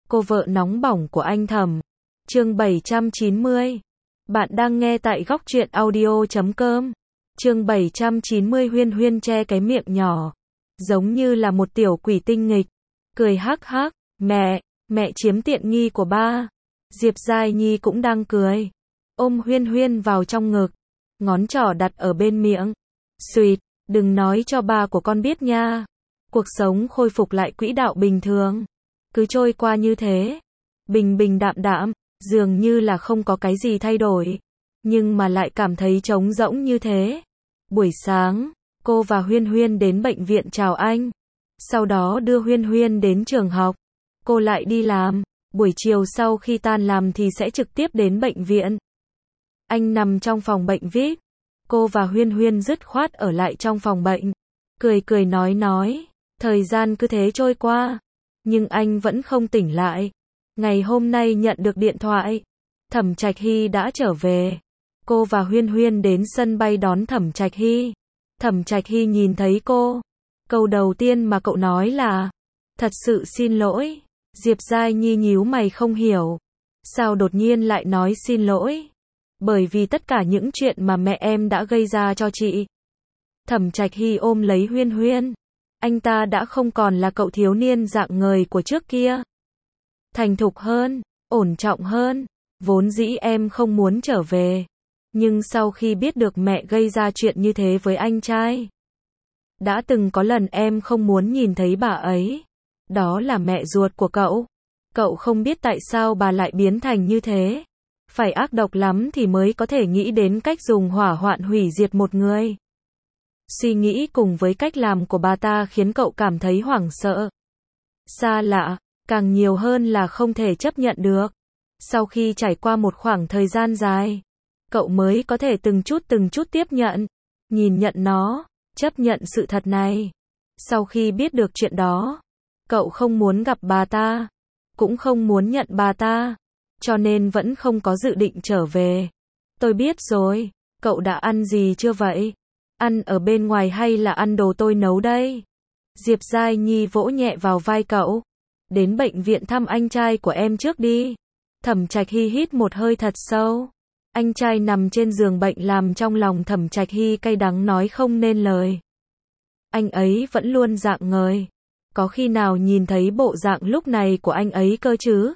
cô vợ nóng bỏng của anh Thẩm. Chương 790. Bạn đang nghe tại góc truyện audio.com. Chương 790. Huyên Huyên che cái miệng nhỏ, giống như là một tiểu quỷ tinh nghịch, cười hắc hắc, mẹ chiếm tiện nghi của ba. Diệp Giai Nhi cũng đang cười, ôm Huyên Huyên vào trong ngực, ngón trỏ đặt ở bên miệng. Xuyệt, đừng nói cho ba của con biết nha. Cuộc sống khôi phục lại quỹ đạo bình thường, cứ trôi qua như thế, bình bình đạm đạm, dường như là không có cái gì thay đổi, nhưng mà lại cảm thấy trống rỗng như thế. Buổi sáng, cô và Huyên Huyên đến bệnh viện chào anh, sau đó đưa Huyên Huyên đến trường học, cô lại đi làm, buổi chiều sau khi tan làm thì sẽ trực tiếp đến bệnh viện. Anh nằm trong phòng bệnh VIP, cô và Huyên Huyên dứt khoát ở lại trong phòng bệnh, cười cười nói, thời gian cứ thế trôi qua, nhưng anh vẫn không tỉnh lại. Ngày hôm nay nhận được điện thoại, Thẩm Trạch Hy đã trở về. Cô và Huyên Huyên đến sân bay đón Thẩm Trạch Hy. Thẩm Trạch Hy nhìn thấy cô, câu đầu tiên mà cậu nói là, thật sự xin lỗi. Diệp Giai Nhi nhíu mày không hiểu, sao đột nhiên lại nói xin lỗi? Bởi vì tất cả những chuyện mà mẹ em đã gây ra cho chị. Thẩm Trạch Hy ôm lấy Huyên Huyên, anh ta đã không còn là cậu thiếu niên rạng ngời của trước kia. Thành thục hơn, ổn trọng hơn, vốn dĩ em không muốn trở về. Nhưng sau khi biết được mẹ gây ra chuyện như thế với anh trai, đã từng có lần em không muốn nhìn thấy bà ấy. Đó là mẹ ruột của cậu. Cậu không biết tại sao bà lại biến thành như thế. Phải ác độc lắm thì mới có thể nghĩ đến cách dùng hỏa hoạn hủy diệt một người. Suy nghĩ cùng với cách làm của bà ta khiến cậu cảm thấy hoảng sợ, xa lạ, càng nhiều hơn là không thể chấp nhận được. Sau khi trải qua một khoảng thời gian dài, cậu mới có thể từng chút tiếp nhận, nhìn nhận nó, chấp nhận sự thật này. Sau khi biết được chuyện đó, cậu không muốn gặp bà ta, cũng không muốn nhận bà ta, cho nên vẫn không có dự định trở về. Tôi biết rồi, cậu đã ăn gì chưa vậy? Ăn ở bên ngoài hay là ăn đồ tôi nấu đây? Diệp Giai Nhi vỗ nhẹ vào vai cậu. Đến bệnh viện thăm anh trai của em trước đi. Thẩm Trạch Hy hít một hơi thật sâu. Anh trai nằm trên giường bệnh làm trong lòng Thẩm Trạch Hy cay đắng nói không nên lời. Anh ấy vẫn luôn rạng ngời. Có khi nào nhìn thấy bộ dạng lúc này của anh ấy cơ chứ?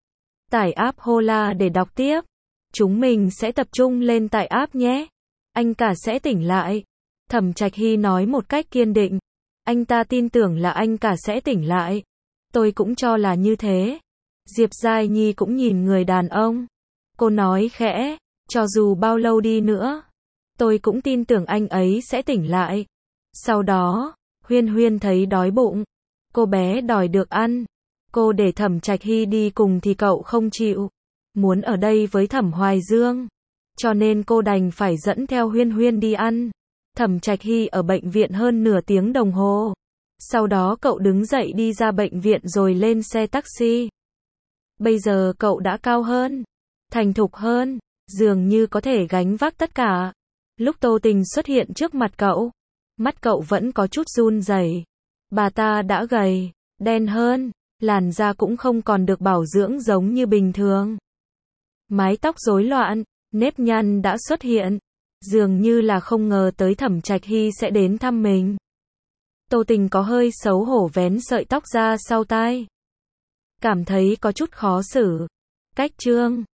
Tải app Hola để đọc tiếp. Chúng mình sẽ tập trung lên tải app nhé. Anh cả sẽ tỉnh lại. Thẩm Trạch Hy nói một cách kiên định. Anh ta tin tưởng là anh cả sẽ tỉnh lại. Tôi cũng cho là như thế. Diệp Giai Nhi cũng nhìn người đàn ông. Cô nói khẽ, cho dù bao lâu đi nữa, tôi cũng tin tưởng anh ấy sẽ tỉnh lại. Sau đó, Huyên Huyên thấy đói bụng. Cô bé đòi được ăn. Cô để Thẩm Trạch Hy đi cùng thì cậu không chịu. Muốn ở đây với Thẩm Hoài Dương. Cho nên cô đành phải dẫn theo Huyên Huyên đi ăn. Thẩm Trạch Hy ở bệnh viện hơn nửa tiếng đồng hồ. Sau đó cậu đứng dậy đi ra bệnh viện rồi lên xe taxi. Bây giờ cậu đã cao hơn, thành thục hơn, dường như có thể gánh vác tất cả. Lúc Tô Tình xuất hiện trước mặt cậu, mắt cậu vẫn có chút run rẩy. Bà ta đã gầy, đen hơn, làn da cũng không còn được bảo dưỡng giống như bình thường. Mái tóc rối loạn, nếp nhăn đã xuất hiện, dường như là không ngờ tới Thẩm Trạch Hy sẽ đến thăm mình. Tô Tình có hơi xấu hổ vén sợi tóc ra sau tai. Cảm thấy có chút khó xử. Cách trương,